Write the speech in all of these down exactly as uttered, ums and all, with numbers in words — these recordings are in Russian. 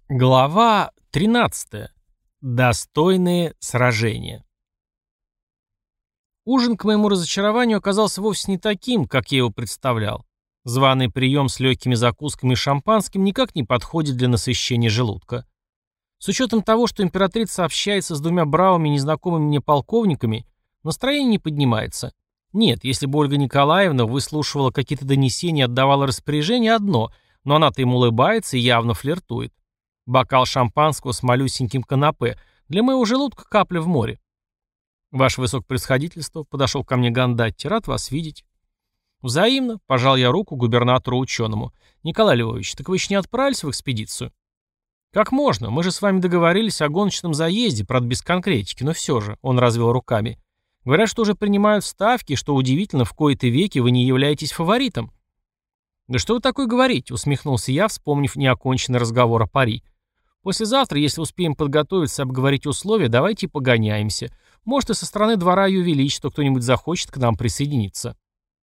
Глава тринадцатая. Достойные сражения. Ужин, к моему разочарованию, оказался вовсе не таким, как я его представлял. Званый прием с легкими закусками и шампанским никак не подходит для насыщения желудка. С учетом того, что императрица общается с двумя бравыми незнакомыми мне полковниками, настроение не поднимается. Нет, если бы Ольга Николаевна выслушивала какие-то донесения и отдавала распоряжение, одно, но она-то им улыбается и явно флиртует. Бокал шампанского с малюсеньким канапе. Для моего желудка капля в море. Ваше высокопревосходительство, подошел ко мне Гандатти, рад вас видеть. Взаимно, пожал я руку губернатору-ученому. Николай Львович, так вы еще не отправились в экспедицию? Как можно? Мы же с вами договорились о гоночном заезде, правда без конкретики, но все же, он развел руками. Говорят, что уже принимают ставки, что удивительно, в кои-то веки вы не являетесь фаворитом. Да что вы такое говорите, усмехнулся я, вспомнив неоконченный разговор о пари. Послезавтра, если успеем подготовиться и обговорить условия, давайте и погоняемся. Может, и со стороны двора Ее Величества кто-нибудь захочет к нам присоединиться.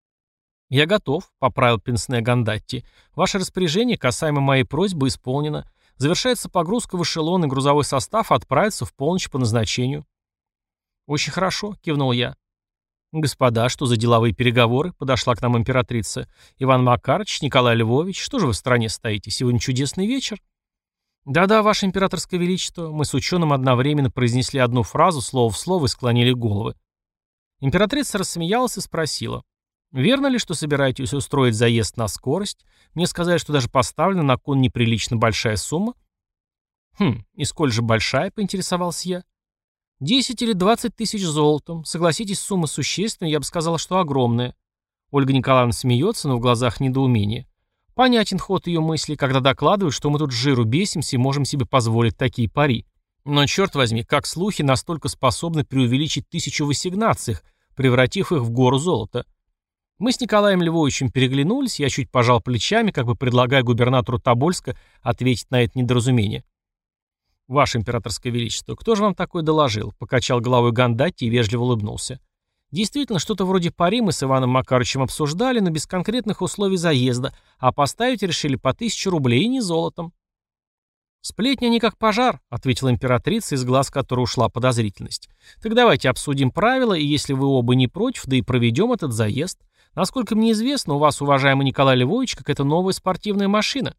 Я готов, поправил пенсне Гандатти. Ваше распоряжение касаемо моей просьбы исполнено. Завершается погрузка в эшелон, и грузовой состав отправится в полночь по назначению. Очень хорошо, кивнул я. Господа, что за деловые переговоры? Подошла к нам императрица. Иван Макарович, Николай Львович, что же вы в стороне стоите? Сегодня чудесный вечер. «Да-да, ваше императорское величество», мы с ученым одновременно произнесли одну фразу, слово в слово, и склонили головы. Императрица рассмеялась и спросила. «Верно ли, что собираетесь устроить заезд на скорость? Мне сказали, что даже поставлена на кон неприлично большая сумма». «Хм, и сколь же большая?» — поинтересовался я. «Десять или двадцать тысяч золотом. Согласитесь, сумма существенная, я бы сказала, что огромная». Ольга Николаевна смеется, но в глазах недоумение. Понятен ход ее мыслей, когда докладывают, что мы тут с жиру бесимся и можем себе позволить такие пари. Но, черт возьми, как слухи настолько способны преувеличить тысячу в ассигнациях, превратив их в гору золота. Мы с Николаем Львовичем переглянулись, я чуть пожал плечами, как бы предлагая губернатору Тобольска ответить на это недоразумение. «Ваше императорское величество, кто же вам такое доложил?» — покачал головой Гандатти и вежливо улыбнулся. Действительно, что-то вроде пари мы с Иваном Макаровичем обсуждали, но без конкретных условий заезда, а поставить решили по тысяче рублей и не золотом. «Сплетни они как пожар», — ответила императрица, из глаз которой ушла подозрительность. «Так давайте обсудим правила, и если вы оба не против, да и проведем этот заезд. Насколько мне известно, у вас, уважаемый Николай Львович, какая-то новая спортивная машина».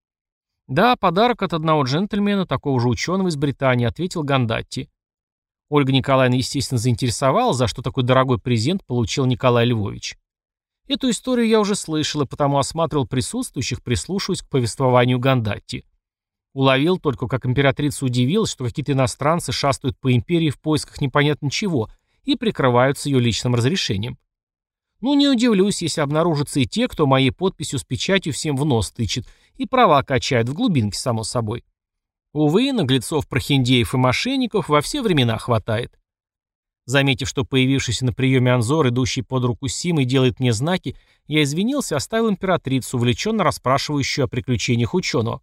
«Да, подарок от одного джентльмена, такого же ученого из Британии», — ответил Гандатти. Ольга Николаевна, естественно, заинтересовалась, за что такой дорогой презент получил Николай Львович. Эту историю я уже слышал, и потому осматривал присутствующих, прислушиваясь к повествованию Гандатти. Уловил только, как императрица удивилась, что какие-то иностранцы шастают по империи в поисках непонятно чего и прикрываются ее личным разрешением. Ну, не удивлюсь, если обнаружатся и те, кто моей подписью с печатью всем в нос тычет и права качает в глубинке, само собой. Увы, наглецов, прохиндеев и мошенников во все времена хватает. Заметив, что появившийся на приеме Анзор, идущий под руку с Симой, делает мне знаки, я извинился и оставил императрицу, увлеченно расспрашивающую о приключениях ученого.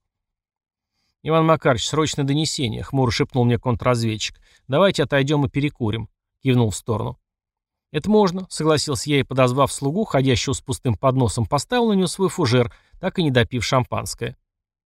«Иван Макарович, срочное донесение», — хмуро шепнул мне контрразведчик. «Давайте отойдем и перекурим», — кивнул в сторону. «Это можно», — согласился я и, подозвав слугу, ходящего с пустым подносом, поставил на него свой фужер, так и не допив шампанское.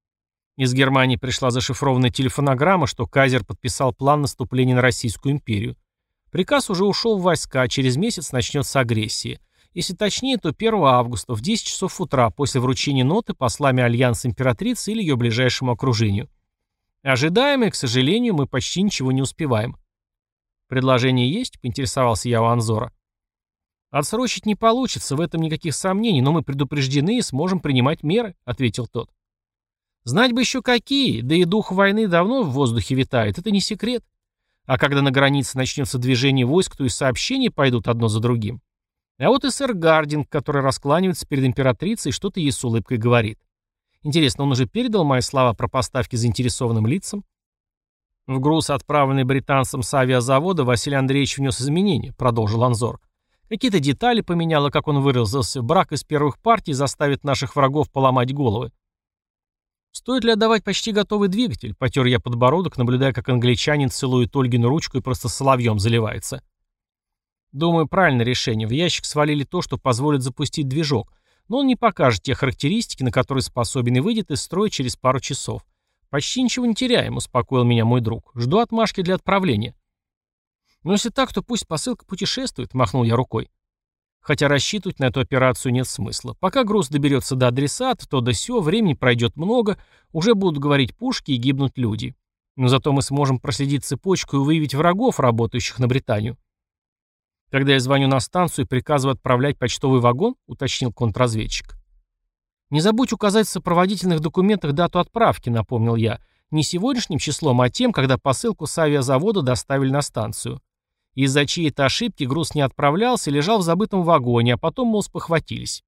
Из Германии пришла зашифрованная телефонограмма, что Кайзер подписал план наступления на Российскую империю. Приказ уже ушел в войска, а через месяц начнется агрессия. Если точнее, то первого августа в десять часов утра после вручения ноты послами Альянса императрицы или ее ближайшему окружению. Ожидаемо и, к сожалению, мы почти ничего не успеваем. «Предложение есть?» — поинтересовался я у Анзора. «Отсрочить не получится, в этом никаких сомнений, но мы предупреждены и сможем принимать меры», — ответил тот. «Знать бы еще какие, да и дух войны давно в воздухе витает, это не секрет. А когда на границе начнется движение войск, то и сообщения пойдут одно за другим. А вот и сэр Гардинг, который раскланивается перед императрицей, что-то ей с улыбкой говорит. Интересно, он уже передал мои слова про поставки заинтересованным лицам?» «В груз, отправленный британцам с авиазавода, Василий Андреевич внес изменения», — продолжил Анзор. «Какие-то детали поменял, и, как он выразился, брак из первых партий заставит наших врагов поломать головы». «Стоит ли отдавать почти готовый двигатель?» — потер я подбородок, наблюдая, как англичанин целует Ольгину ручку и просто соловьем заливается. «Думаю, правильное решение. В ящик свалили то, что позволит запустить движок, но он не покажет те характеристики, на которые способен, и выйдет из строя через пару часов. «Почти ничего не теряем», — успокоил меня мой друг. «Жду отмашки для отправления». «Но если так, то пусть посылка путешествует», — махнул я рукой. Хотя рассчитывать на эту операцию нет смысла. Пока груз доберется до адресата, то да сё, времени пройдет много, уже будут говорить пушки и гибнуть люди. Но зато мы сможем проследить цепочку и выявить врагов, работающих на Британию. «Когда я звоню на станцию и приказываю отправлять почтовый вагон», — уточнил контрразведчик. «Не забудь указать в сопроводительных документах дату отправки», — напомнил я. «Не сегодняшним числом, а тем, когда посылку с авиазавода доставили на станцию. Из-за чьей-то ошибки груз не отправлялся и лежал в забытом вагоне, а потом, мол, спохватились».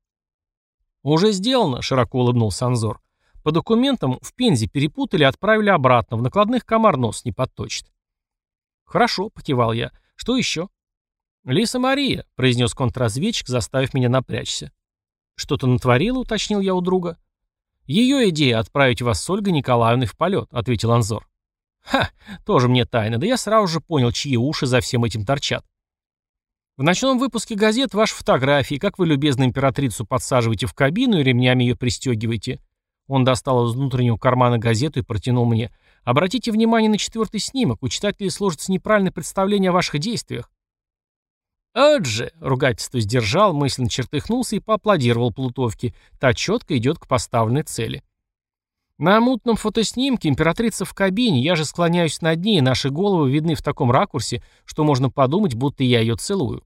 «Уже сделано», — широко улыбнулся Анзор. «По документам в Пензе перепутали и отправили обратно. В накладных комар нос не подточит». «Хорошо», — покивал я. «Что еще?» «Лиса Мария», — произнес контрразведчик, заставив меня напрячься. «Что-то натворила?» — уточнил я у друга. «Ее идея отправить вас с Ольгой Николаевной в полет», — ответил Анзор. «Ха, тоже мне тайна, да я сразу же понял, чьи уши за всем этим торчат. В ночном выпуске газет ваши фотографии, как вы любезно императрицу подсаживаете в кабину и ремнями ее пристегиваете». Он достал из внутреннего кармана газету и протянул мне. «Обратите внимание на четвертый снимок, у читателей сложится неправильное представление о ваших действиях». «От же!» — ругательство сдержал, мысленно чертыхнулся и поаплодировал Плутовке. Та четко идет к поставленной цели. На мутном фотоснимке императрица в кабине, я же склоняюсь над ней, и наши головы видны в таком ракурсе, что можно подумать, будто я ее целую.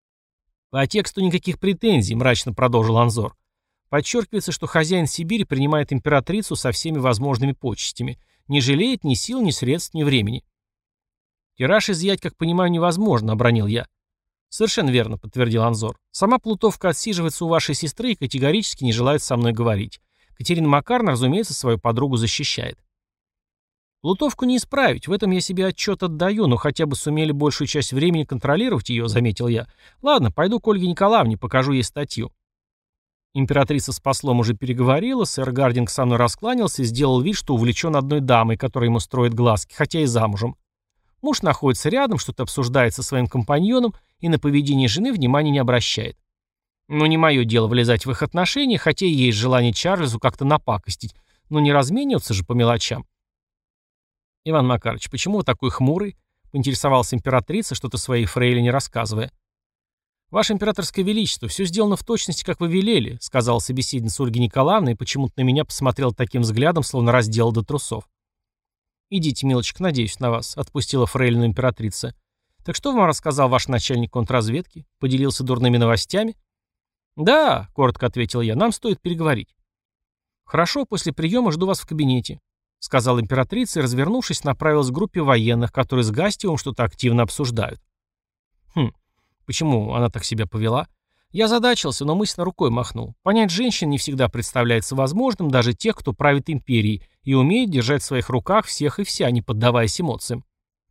«По тексту никаких претензий», — мрачно продолжил Анзор. «Подчеркивается, что хозяин Сибири принимает императрицу со всеми возможными почестями, не жалеет ни сил, ни средств, ни времени». «Тираж изъять, как понимаю, невозможно», — обронил я. «Совершенно верно», — подтвердил Анзор. «Сама Плутовка отсиживается у вашей сестры и категорически не желает со мной говорить. Катерина Макаровна, разумеется, свою подругу защищает». «Плутовку не исправить, в этом я себе отчет отдаю, но хотя бы сумели большую часть времени контролировать ее», — заметил я. «Ладно, пойду к Ольге Николаевне, покажу ей статью». Императрица с послом уже переговорила, сэр Гардинг со мной раскланялся и сделал вид, что увлечен одной дамой, которая ему строит глазки, хотя и замужем. Муж находится рядом, что-то обсуждает со своим компаньоном и на поведение жены внимания не обращает. Но не мое дело влезать в их отношения, хотя и есть желание Чарльзу как-то напакостить, но не размениваться же по мелочам. «Иван Макарович, почему вы такой хмурый?» — поинтересовалась императрица, что-то своей фрейлине рассказывая. «Ваше императорское величество, все сделано в точности, как вы велели», — сказала собеседница Ольги Николаевны и почему-то на меня посмотрела таким взглядом, словно раздела до трусов. «Идите, милочка, надеюсь на вас», — отпустила фрейлину императрица. «Так что вам рассказал ваш начальник контрразведки? Поделился дурными новостями?» «Да», — коротко ответил я, — «нам стоит переговорить». «Хорошо, после приема жду вас в кабинете», — сказала императрица и, развернувшись, направилась к группе военных, которые с Гастиевым что-то активно обсуждают. Хм, почему она так себя повела? Я озадачился, но мысленно рукой махнул. Понять женщин не всегда представляется возможным, даже тех, кто правит империей, и умеет держать в своих руках всех и вся, не поддаваясь эмоциям.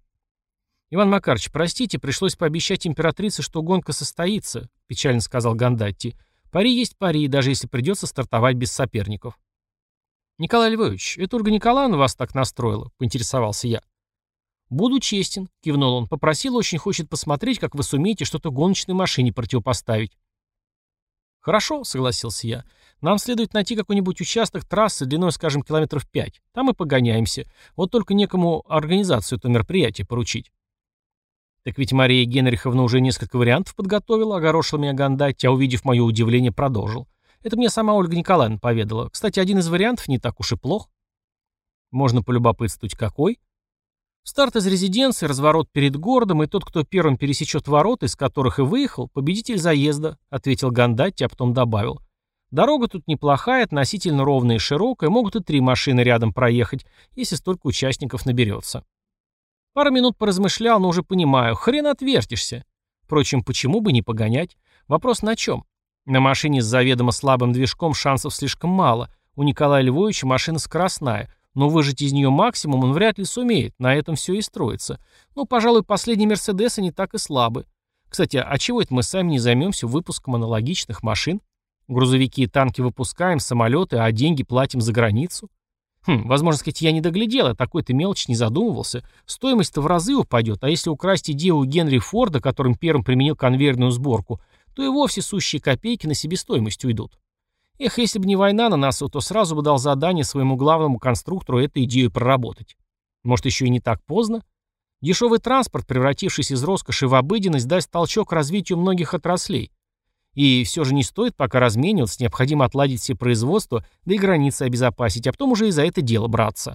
«Иван Макарович, простите, пришлось пообещать императрице, что гонка состоится», — печально сказал Гандатти. «Пари есть пари, даже если придется стартовать без соперников». «Николай Львович, это Ольга Николаевна вас так настроила?» — поинтересовался я. «Буду честен», — кивнул он. «Попросил, очень хочет посмотреть, как вы сумеете что-то гоночной машине противопоставить». «Хорошо», — согласился я. «Нам следует найти какой-нибудь участок трассы длиной, скажем, километров пять. Там и погоняемся. Вот только некому организацию этого мероприятия поручить». «Так ведь Мария Генриховна уже несколько вариантов подготовила», — огорошил меня Гандатти, а увидев мое удивление, продолжил. «Это мне сама Ольга Николаевна поведала. Кстати, один из вариантов не так уж и плох». «Можно полюбопытствовать, какой?» «Старт из резиденции, разворот перед городом, и тот, кто первым пересечет ворота, из которых и выехал, победитель заезда», — ответил Гандатти, а потом добавил. «Дорога тут неплохая, относительно ровная и широкая, могут и три машины рядом проехать, если столько участников наберется». Пару минут поразмышлял, но уже понимаю, хрен отвертишься. Впрочем, почему бы не погонять? Вопрос на чем? На машине с заведомо слабым движком шансов слишком мало. У Николая Львовича машина скоростная, но выжать из нее максимум он вряд ли сумеет, на этом все и строится. Ну, пожалуй, последние «Мерседесы» не так и слабы. Кстати, а чего это мы сами не займемся выпуском аналогичных машин? Грузовики и танки выпускаем, самолеты, а деньги платим за границу? Хм, возможно сказать, я не доглядел, а такой-то мелочь не задумывался. Стоимость-то в разы упадет, а если украсть идею у Генри Форда, которым первым применил конвейерную сборку, то и вовсе сущие копейки на себестоимость уйдут. Эх, если бы не война на носу, то сразу бы дал задание своему главному конструктору эту идею проработать. Может, еще и не так поздно? Дешевый транспорт, превратившийся из роскоши в обыденность, даст толчок развитию многих отраслей. И все же не стоит пока размениваться, необходимо отладить все производства, да и границы обезопасить, а потом уже и за это дело браться.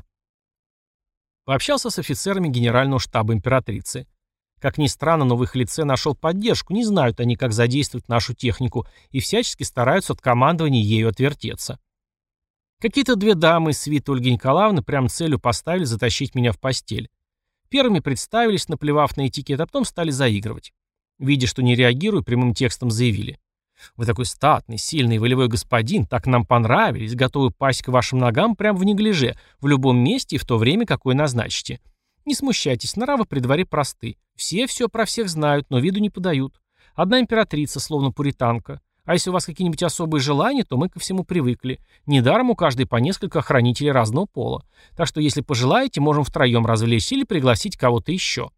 Пообщался с офицерами генерального штаба императрицы. Как ни странно, но в их лице нашел поддержку, не знают они, как задействовать нашу технику, и всячески стараются от командования ею отвертеться. Какие-то две дамы из свиты Ольги Николаевны прям целью поставили затащить меня в постель. Первыми представились, наплевав на этикет, а потом стали заигрывать. Видя, что не реагирую, прямым текстом заявили: «Вы такой статный, сильный, волевой господин, так нам понравились, готовы пасть к вашим ногам прямо в неглиже, в любом месте и в то время, какое назначите. Не смущайтесь, нравы при дворе просты. Все все про всех знают, но виду не подают. Одна императрица, словно пуританка. А если у вас какие-нибудь особые желания, то мы ко всему привыкли. Недаром у каждой по несколько охранителей разного пола. Так что, если пожелаете, можем втроем развлечь или пригласить кого-то еще».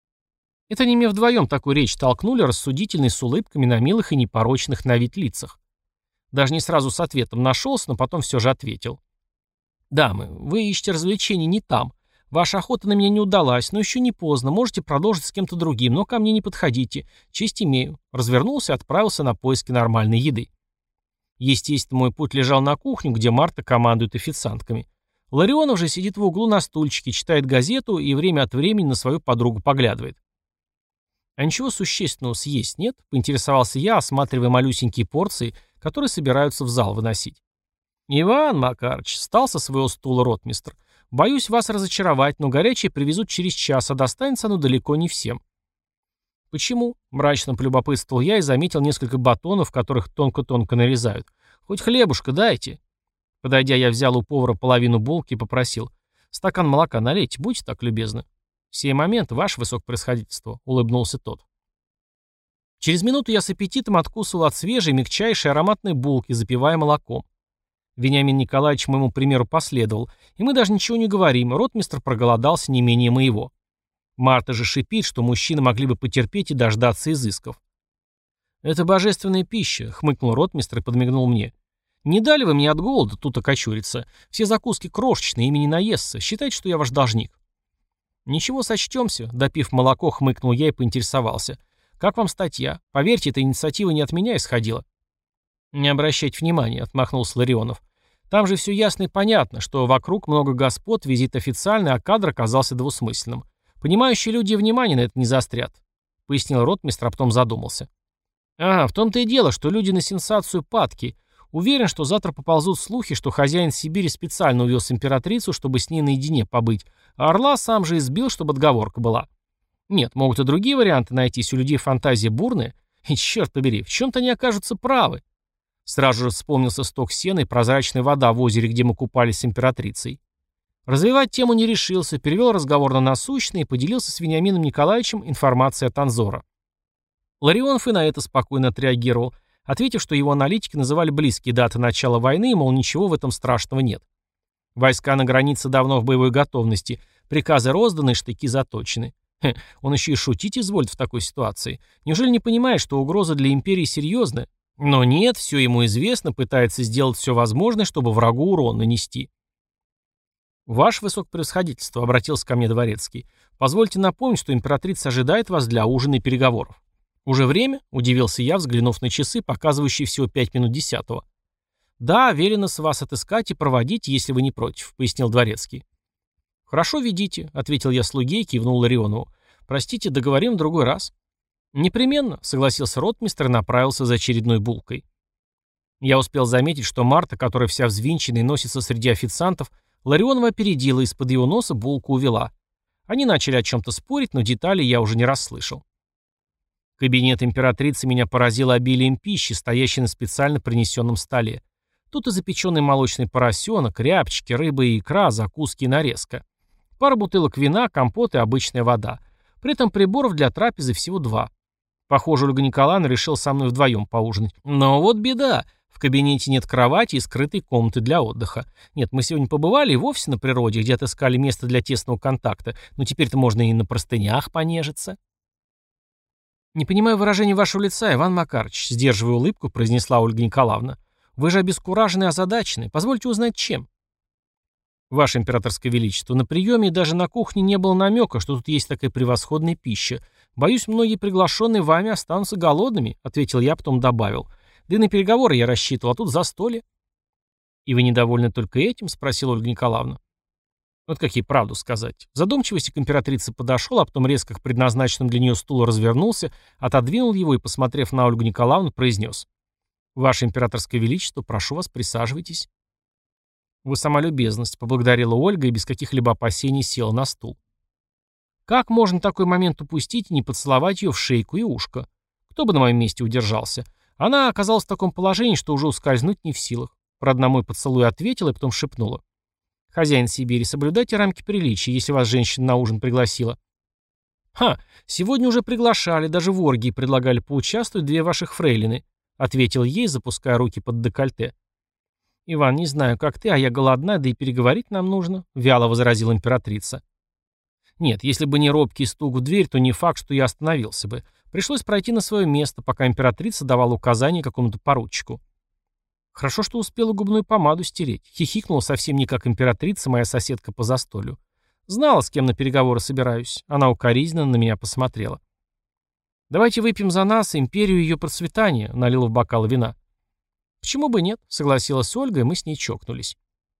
Это они мне вдвоем такую речь толкнули, рассудительной, с улыбками на милых и непорочных на вид лицах. Даже не сразу с ответом нашелся, но потом все же ответил. «Дамы, вы ищете развлечений не там. Ваша охота на меня не удалась, но еще не поздно. Можете продолжить с кем-то другим, но ко мне не подходите. Честь имею». Развернулся и отправился на поиски нормальной еды. Естественно, мой путь лежал на кухню, где Марта командует официантками. Ларионов же сидит в углу на стульчике, читает газету и время от времени на свою подругу поглядывает. «А ничего существенного съесть нет?» — поинтересовался я, осматривая малюсенькие порции, которые собираются в зал выносить. «Иван Макарыч», — встал со своего стула ротмистр, — «боюсь вас разочаровать, но горячее привезут через час, а достанется оно далеко не всем». «Почему?» — мрачно полюбопытствовал я и заметил несколько батонов, которых тонко-тонко нарезают. «Хоть хлебушка дайте». Подойдя, я взял у повара половину булки и попросил: «Стакан молока налейте, будьте так любезны». «В сей момент, ваше высокопревосходительство», — улыбнулся тот. Через минуту я с аппетитом откусывал от свежей, мягчайшей ароматной булки, запивая молоком. Вениамин Николаевич моему примеру последовал, и мы даже ничего не говорим, ротмистр проголодался не менее моего. Марта же шипит, что мужчины могли бы потерпеть и дождаться изысков. «Это божественная пища», — хмыкнул ротмистр и подмигнул мне. «Не дали вы мне от голода тут окочуриться. Все закуски крошечные, ими не наестся. Считайте, что я ваш должник». «Ничего, сочтемся», — допив молоко, хмыкнул я и поинтересовался. «Как вам статья? Поверьте, эта инициатива не от меня исходила». «Не обращайте внимания», — отмахнулся Ларионов. «Там же все ясно и понятно, что вокруг много господ, визит официальный, а кадр оказался двусмысленным. Понимающие люди внимания на это не заострят», — пояснил ротмистр, а потом задумался. «Ага, в том-то и дело, что люди на сенсацию падки. Уверен, что завтра поползут слухи, что хозяин Сибири специально увез императрицу, чтобы с ней наедине побыть, а орла сам же избил, чтобы отговорка была. Нет, могут и другие варианты найтись, у людей фантазия бурная, и, черт побери, в чем-то они окажутся правы». Сразу же вспомнился сток сена и прозрачная вода в озере, где мы купались с императрицей. Развивать тему не решился, перевел разговор на насущный и поделился с Вениамином Николаевичем информацией от Анзора. Ларионов и на это спокойно отреагировал, ответив, что его аналитики называли близкие даты начала войны, и, мол, ничего в этом страшного нет. Войска на границе давно в боевой готовности, приказы розданы, штыки заточены. Хе, он еще и шутить изволит в такой ситуации. Неужели не понимает, что угроза для империи серьезная? Но нет, все ему известно, пытается сделать все возможное, чтобы врагу урон нанести. «Ваше высокопревосходительство», — обратился ко мне дворецкий, — «позвольте напомнить, что императрица ожидает вас для ужина и переговоров». «Уже время?» — удивился я, взглянув на часы, показывающие всего пять минут десятого. «Да, велено с вас отыскать и проводить, если вы не против», — пояснил дворецкий. «Хорошо, ведите», — ответил я слуге и кивнул Ларионову. «Простите, договорим в другой раз». «Непременно», — согласился ротмистр и направился за очередной булкой. Я успел заметить, что Марта, которая вся взвинченная и носится среди официантов, Ларионова опередила и из-под его носа булку увела. Они начали о чем-то спорить, но деталей я уже не расслышал. Кабинет императрицы меня поразило обилием пищи, стоящей на специально принесенном столе. Тут и запеченный молочный поросенок, рябчики, рыба и икра, закуски и нарезка. Пара бутылок вина, компот и обычная вода. При этом приборов для трапезы всего два. Похоже, Ольга Николаевна решила со мной вдвоем поужинать. Но вот беда. В кабинете нет кровати и скрытой комнаты для отдыха. Нет, мы сегодня побывали и вовсе на природе, где отыскали место для тесного контакта. Но теперь-то можно и на простынях понежиться. «Не понимаю выражения вашего лица, Иван Макарыч», — сдерживая улыбку, произнесла Ольга Николаевна. Вы же обескуражены и озадачены. Позвольте узнать, чем?» «Ваше императорское величество, на приеме и даже на кухне не было намека, что тут есть такая превосходная пища. Боюсь, многие приглашенные вами останутся голодными», — ответил я, потом добавил. «Да и на переговоры я рассчитывал, а тут застолье». «И вы недовольны только этим?» — спросила Ольга Николаевна. Вот как ей правду сказать. В задумчивости к императрице подошел, а потом резко к предназначенному для нее стулу развернулся, отодвинул его и, посмотрев на Ольгу Николаевну, произнес: «Ваше императорское величество, прошу вас, присаживайтесь». «Вы сама любезность», — поблагодарила Ольга и без каких-либо опасений села на стул. Как можно такой момент упустить и не поцеловать ее в шейку и ушко? Кто бы на моем месте удержался? Она оказалась в таком положении, что уже ускользнуть не в силах. Правда, на мой поцелуй ответила и потом шепнула: «Хозяин Сибири, соблюдайте рамки приличия, если вас женщина на ужин пригласила». «Ха, сегодня уже приглашали, даже в оргии предлагали поучаствовать две ваших фрейлины», — ответил ей, запуская руки под декольте. «Иван, не знаю, как ты, а я голодна, да и переговорить нам нужно», — вяло возразила императрица. Нет, если бы не робкий стук в дверь, то не факт, что я остановился бы. Пришлось пройти на свое место, пока императрица давала указания какому-то поручику. Хорошо, что успела губную помаду стереть. Хихикнула совсем не как императрица, моя соседка по застолью. Знала, с кем на переговоры собираюсь. Она укоризненно на меня посмотрела. «Давайте выпьем за нас, империю и ее процветание», — налила в бокал вина. «Почему бы нет?» — согласилась Ольга, и мы с ней чокнулись.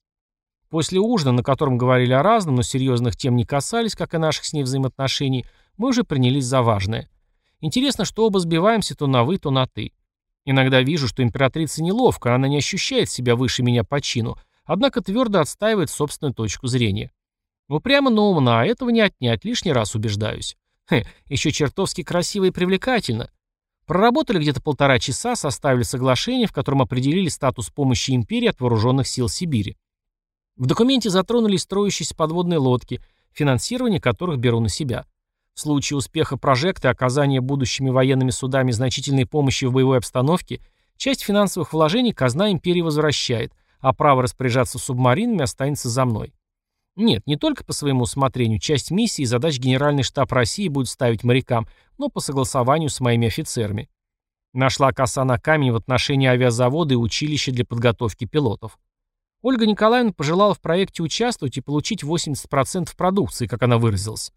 После ужина, на котором говорили о разном, но серьезных тем не касались, как и наших с ней взаимоотношений, мы уже принялись за важное. Интересно, что оба сбиваемся то на «вы», то на «ты». Иногда вижу, что императрица неловко, она не ощущает себя выше меня по чину, однако твердо отстаивает собственную точку зрения. Упрямо, но умна, а этого не отнять, лишний раз убеждаюсь. Хе, еще чертовски красиво и привлекательно. Проработали где-то полтора часа, составили соглашение, в котором определили статус помощи империи от вооруженных сил Сибири. В документе затронулись строящиеся подводные лодки, финансирование которых беру на себя. В случае успеха прожекта и оказания будущими военными судами значительной помощи в боевой обстановке, часть финансовых вложений казна империи возвращает, а право распоряжаться субмаринами останется за мной. Нет, не только по своему усмотрению, часть миссий и задач Генеральный штаб России будет ставить морякам, но по согласованию с моими офицерами. Нашла коса на камень в отношении авиазавода и училища для подготовки пилотов. Ольга Николаевна пожелала в проекте участвовать и получить восемьдесят процентов продукции, как она выразилась.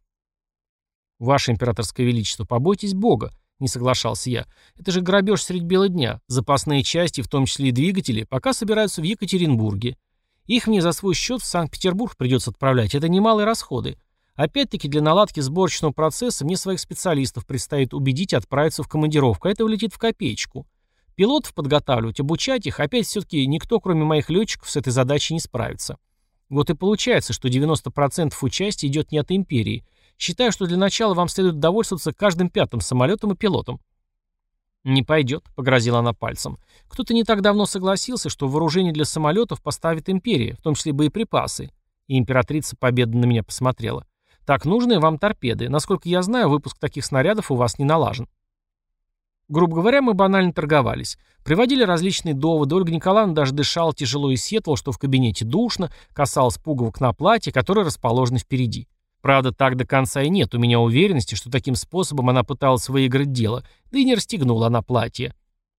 «Ваше императорское величество, побойтесь Бога», — не соглашался я. «Это же грабеж средь бела дня. Запасные части, в том числе и двигатели, пока собираются в Екатеринбурге. Их мне за свой счет в Санкт-Петербург придется отправлять. Это немалые расходы. Опять-таки для наладки сборочного процесса мне своих специалистов предстоит убедить отправиться в командировку, а это влетит в копеечку. Пилотов подготавливать, обучать их, опять все-таки никто, кроме моих летчиков, с этой задачей не справится. Вот и получается, что девяносто процентов участия идет не от империи. Считаю, что для начала вам следует довольствоваться каждым пятым самолетом и пилотом». «Не пойдет», — погрозила она пальцем. «Кто-то не так давно согласился, что вооружение для самолетов поставит империя, в том числе боеприпасы». И императрица победно на меня посмотрела. «Так, нужны вам торпеды. Насколько я знаю, выпуск таких снарядов у вас не налажен». Грубо говоря, мы банально торговались. Приводили различные доводы. Ольга Николаевна даже дышала тяжело и сетовала, что в кабинете душно, касалась пуговок на платье, которые расположены впереди. Правда, так до конца и нет у меня уверенности, что таким способом она пыталась выиграть дело, да и не расстегнула она платье.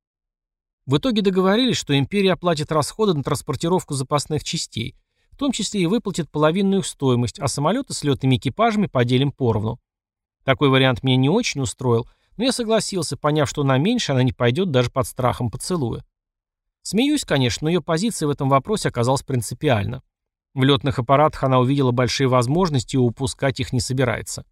В итоге договорились, что империя оплатит расходы на транспортировку запасных частей, в том числе и выплатит половинную их стоимость, а самолеты с летными экипажами поделим поровну. Такой вариант меня не очень устроил, но я согласился, поняв, что на меньше она не пойдет даже под страхом поцелуя. Смеюсь, конечно, но ее позиция в этом вопросе оказалась принципиальна. В летных аппаратах она увидела большие возможности и упускать их не собирается.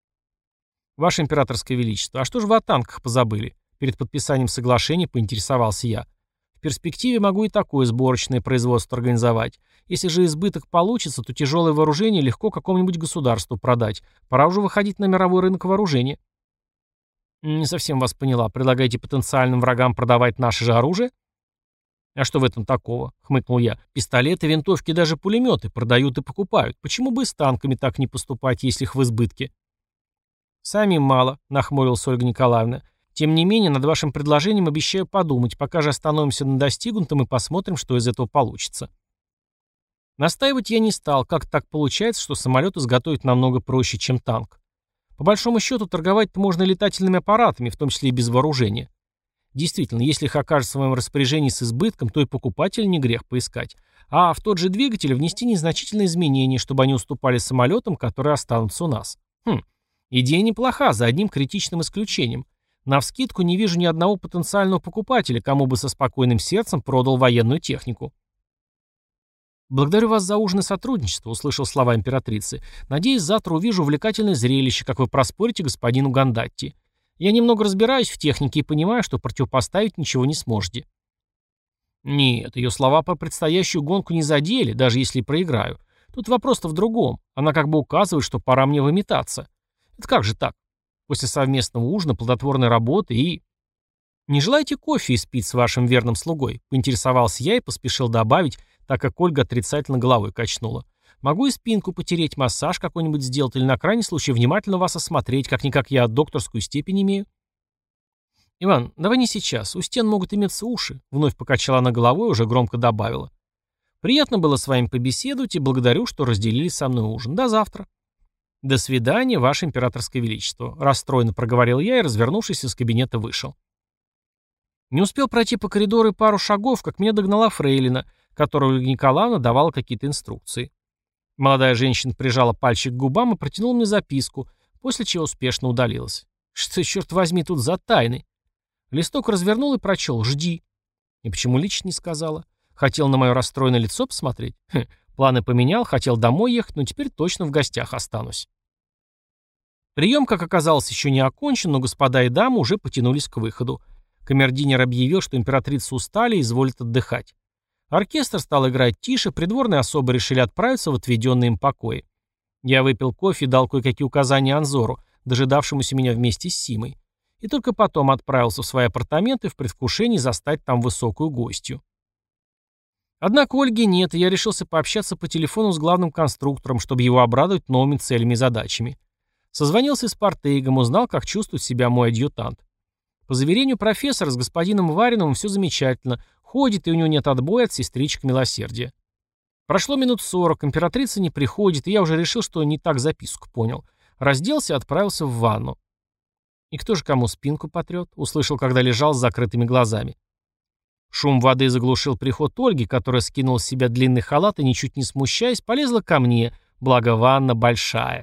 «Ваше императорское величество, а что же вы о танках позабыли?» Перед подписанием соглашения поинтересовался я. «В перспективе могу и такое сборочное производство организовать. Если же избыток получится, то тяжелое вооружение легко какому-нибудь государству продать. Пора уже выходить на мировой рынок вооружения». «Не совсем вас поняла. Предлагаете потенциальным врагам продавать наше же оружие?» «А что в этом такого?» — хмыкнул я. «Пистолеты, винтовки, даже пулеметы продают и покупают. Почему бы и с танками так не поступать, если их в избытке?» «Самим мало», — нахмурилась Ольга Николаевна. «Тем не менее, над вашим предложением обещаю подумать, пока же остановимся на достигнутом и посмотрим, что из этого получится». Настаивать я не стал. Как так получается, что самолет изготовить намного проще, чем танк? По большому счету, торговать-то можно летательными аппаратами, в том числе и без вооружения. Действительно, если их окажется в моем распоряжении с избытком, то и покупателя не грех поискать. А в тот же двигатель внести незначительные изменения, чтобы они уступали самолетам, которые останутся у нас. Хм, идея неплоха, за одним критичным исключением. Навскидку не вижу ни одного потенциального покупателя, кому бы со спокойным сердцем продал военную технику. «Благодарю вас за ужин и сотрудничество», — услышал слова императрицы. «Надеюсь, завтра увижу увлекательное зрелище, как вы проспорите господину Гандатти. Я немного разбираюсь в технике и понимаю, что противопоставить ничего не сможете». Нет, ее слова по предстоящую гонку не задели, даже если проиграю. Тут вопрос-то в другом. Она как бы указывает, что пора мне выметаться. Это как же так? После совместного ужина, плодотворной работы и... «Не желаете кофе испить с вашим верным слугой?» — поинтересовался я и поспешил добавить, так как Ольга отрицательно головой качнула. «Могу и спинку потереть, массаж какой-нибудь сделать или на крайний случай внимательно вас осмотреть, как-никак я докторскую степень имею». «Иван, давай не сейчас, у стен могут иметься уши», — вновь покачала она головой и уже громко добавила. «Приятно было с вами побеседовать и благодарю, что разделили со мной ужин. До завтра». «До свидания, ваше императорское величество», — расстроенно проговорил я и, развернувшись, из кабинета вышел. Не успел пройти по коридору и пару шагов, как меня догнала фрейлина, которой Ольга Николаевна давала какие-то инструкции. Молодая женщина прижала пальчик к губам и протянула мне записку, после чего успешно удалилась. Что, черт возьми, тут за тайны? Листок развернул и прочел «Жди». И почему лично не сказала? Хотел на мое расстроенное лицо посмотреть? Хм, планы поменял, хотел домой ехать, но теперь точно в гостях останусь. Прием, как оказалось, еще не окончен, но господа и дамы уже потянулись к выходу. Камердинер объявил, что императрица устали и изволит отдыхать. Оркестр стал играть тише, придворные особы решили отправиться в отведенные им покои. Я выпил кофе и дал кое-какие указания Анзору, дожидавшемуся меня вместе с Симой. И только потом отправился в свои апартаменты в предвкушении застать там высокую гостью. Однако Ольги нет, и я решился пообщаться по телефону с главным конструктором, чтобы его обрадовать новыми целями и задачами. Созвонился с Портейгом, узнал, как чувствует себя мой адъютант. По заверению профессора, с господином Вариновым все замечательно, ходит, и у него нет отбоя от сестричек милосердия. Прошло минут сорок, императрица не приходит, и я уже решил, что не так записку понял. Разделся и отправился в ванну. «И кто же кому спинку потрет?» — услышал, когда лежал с закрытыми глазами. Шум воды заглушил приход Ольги, которая скинула с себя длинный халат и, ничуть не смущаясь, полезла ко мне, благо ванна большая.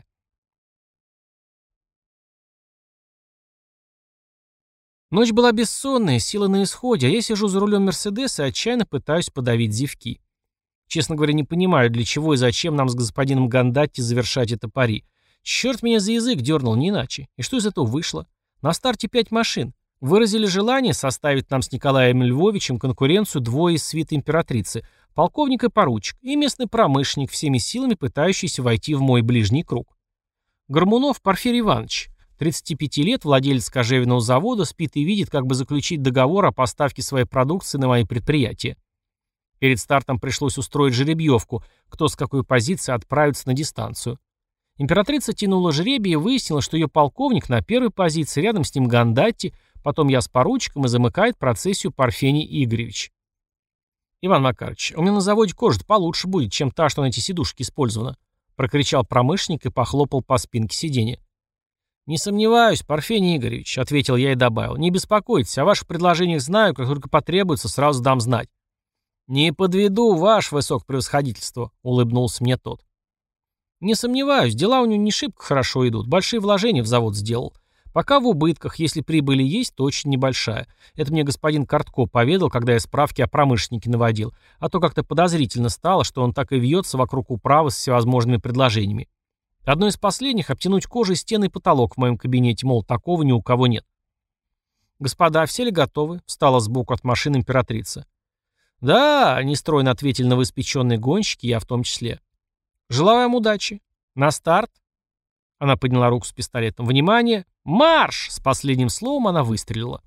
Ночь была бессонная, силы на исходе, а я сижу за рулем Мерседеса и отчаянно пытаюсь подавить зевки. Честно говоря, не понимаю, для чего и зачем нам с господином Гандатти завершать это пари. Черт меня за язык дернул, не иначе. И что из этого вышло? На старте пять машин. Выразили желание составить нам с Николаем Львовичем конкуренцию двое из свиты императрицы, полковник и поручик, и местный промышленник, всеми силами пытающийся войти в мой ближний круг. Гормунов Порфирий Иванович, тридцати пяти лет, владелец кожевенного завода, спит и видит, как бы заключить договор о поставке своей продукции на мои предприятия. Перед стартом пришлось устроить жеребьевку, кто с какой позиции отправится на дистанцию. Императрица тянула жребий и выяснила, что ее полковник на первой позиции, рядом с ним Гандатти, потом я с поручиком и замыкает процессию Парфений Игоревич. «Иван Макарович, у меня на заводе кожа получше будет, чем та, что на эти сидушки использована», прокричал промышленник и похлопал по спинке сиденья. «Не сомневаюсь, Парфений Игоревич», — ответил я и добавил. «Не беспокойтесь, о ваших предложениях знаю, как только потребуется, сразу дам знать». «Не подведу, ваше высокопревосходительство», — улыбнулся мне тот. «Не сомневаюсь, дела у него не шибко хорошо идут, большие вложения в завод сделал. Пока в убытках, если прибыль есть, то очень небольшая. Это мне господин Картко поведал, когда я справки о промышленнике наводил, а то как-то подозрительно стало, что он так и вьется вокруг управы с всевозможными предложениями. Одно из последних — обтянуть кожей стены и потолок в моем кабинете, мол, такого ни у кого нет». «Господа, все ли готовы?» — встала сбоку от машины императрица. «Да», — нестройно ответили новоиспеченные гонщики, я в том числе. «Желаю вам удачи. На старт!» Она подняла руку с пистолетом. «Внимание! Марш!» С последним словом она выстрелила.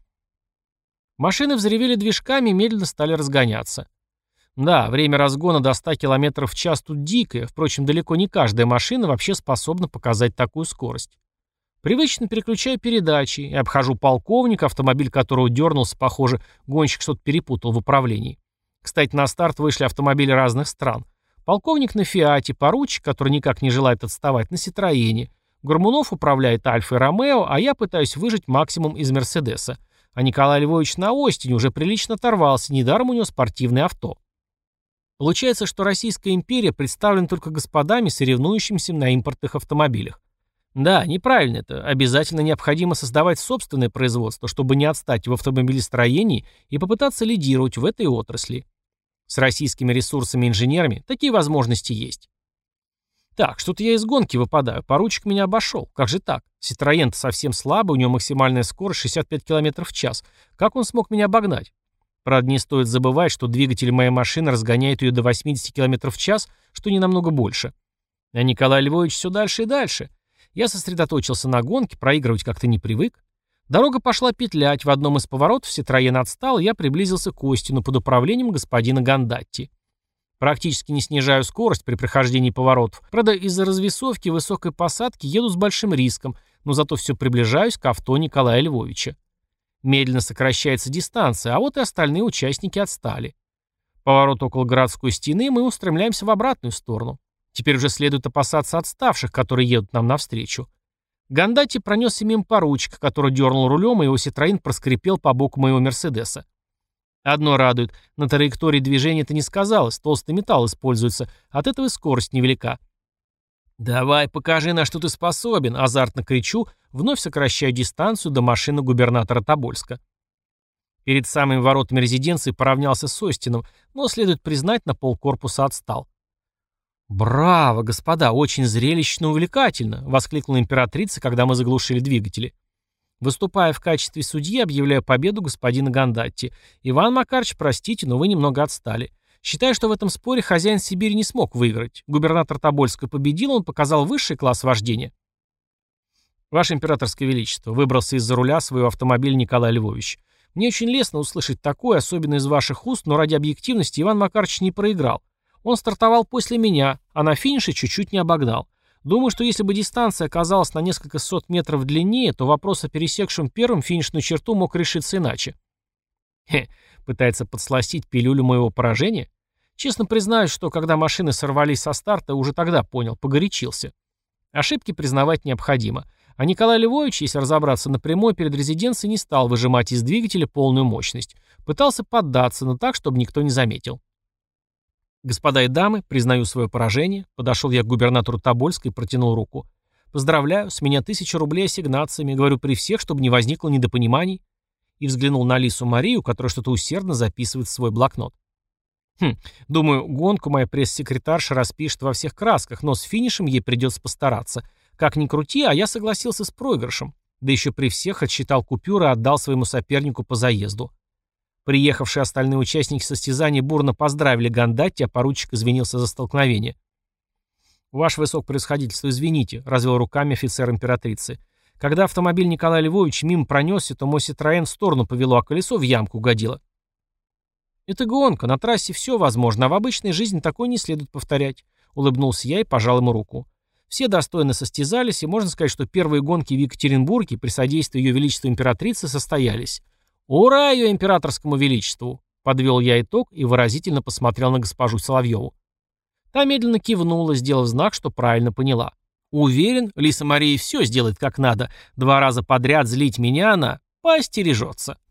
Машины взревели движками и медленно стали разгоняться. Да, время разгона до ста километров в час тут дикое, впрочем, далеко не каждая машина вообще способна показать такую скорость. Привычно переключаю передачи и обхожу полковника, автомобиль которого дернулся, похоже, гонщик что-то перепутал в управлении. Кстати, на старт вышли автомобили разных стран. Полковник на «Фиате», поручик, который никак не желает отставать, на «Ситроене». Гормунов управляет «Альфой Ромео», а я пытаюсь выжать максимум из «Мерседеса». а Николай Львович на Остине уже прилично оторвался, недаром у него спортивное авто. Получается, что Российская империя представлена только господами, соревнующимися на импортных автомобилях. Да, неправильно это. Обязательно необходимо создавать собственное производство, чтобы не отстать в автомобилестроении и попытаться лидировать в этой отрасли. С российскими ресурсами и инженерами такие возможности есть. Так, что-то я из гонки выпадаю. Поручик меня обошел. Как же так? Citroёn-то совсем слабый, у него максимальная скорость шестьдесят пять километров в час. Как он смог меня обогнать? Правда, не стоит забывать, что двигатель моей машины разгоняет ее до восьмидесяти километров в час, что не намного больше. А Николай Львович все дальше и дальше. Я сосредоточился на гонке, проигрывать как-то не привык. Дорога пошла петлять, в одном из поворотов Citroёn отстал, и я приблизился к Остину под управлением господина Гандатти. Практически не снижаю скорость при прохождении поворотов. Правда, из-за развесовки и высокой посадки еду с большим риском, но зато все приближаюсь к авто Николая Львовича. Медленно сокращается дистанция, а вот и остальные участники отстали. Поворот около городской стены, мы устремляемся в обратную сторону. Теперь уже следует опасаться отставших, которые едут нам навстречу. Гандатти пронесся мимо поручика, который дернул рулем, и его Citroёn проскрипел по боку моего Мерседеса. Одно радует, на траектории движения это не сказалось, толстый металл используется, от этого и скорость невелика. «Давай, покажи, на что ты способен», — азартно кричу, вновь сокращаю дистанцию до машины губернатора Тобольска. Перед самыми воротами резиденции поравнялся с Остином, но, следует признать, на полкорпуса отстал. «Браво, господа, очень зрелищно и увлекательно», — воскликнула императрица, когда мы заглушили двигатели. Выступая в качестве судьи, объявляю победу господина Гандатти. Иван Макарович, простите, но вы немного отстали. Считаю, что в этом споре хозяин Сибири не смог выиграть. Губернатор Тобольска победил, он показал высший класс вождения. Ваше императорское величество, выбрался из-за руля своего автомобиля Николай Львович. Мне очень лестно услышать такое, особенно из ваших уст, но ради объективности Иван Макарович не проиграл. Он стартовал после меня, а на финише чуть-чуть не обогнал. Думаю, что если бы дистанция оказалась на несколько сот метров длиннее, то вопрос о пересекшем первым финишную черту мог решиться иначе. Хе, пытается подсластить пилюлю моего поражения? Честно признаюсь, что когда машины сорвались со старта, уже тогда понял, погорячился. Ошибки признавать необходимо. А Николай Львович, если разобраться напрямую, перед резиденцией не стал выжимать из двигателя полную мощность. Пытался поддаться, но так, чтобы никто не заметил. «Господа и дамы, признаю свое поражение», — подошел я к губернатору Тобольска и протянул руку. «Поздравляю, с меня тысяча рублей ассигнациями, говорю при всех, чтобы не возникло недопониманий». И взглянул на Лису Марию, которая что-то усердно записывает в свой блокнот. Хм, думаю, гонку моя пресс-секретарша распишет во всех красках, но с финишем ей придется постараться. Как ни крути, а я согласился с проигрышем. Да еще при всех отсчитал купюры и отдал своему сопернику по заезду. Приехавшие остальные участники состязаний бурно поздравили Гандатти, а поручик извинился за столкновение. «Ваше высокопревосходительство, извините», — развел руками офицер императрицы. «Когда автомобиль Николая Львовича мимо пронесся, то мой Citroёn в сторону повело, а колесо в ямку угодило». «Это гонка, на трассе все возможно, а в обычной жизни такое не следует повторять», — улыбнулся я и пожал ему руку. Все достойно состязались, и можно сказать, что первые гонки в Екатеринбурге при содействии Ее Величества Императрицы состоялись. «Ура ее императорскому величеству!» — подвел я итог и выразительно посмотрел на госпожу Соловьеву. Та медленно кивнула, сделав знак, что правильно поняла. Уверен, Лиса Мария все сделает как надо. Два раза подряд злить меня она поостережется.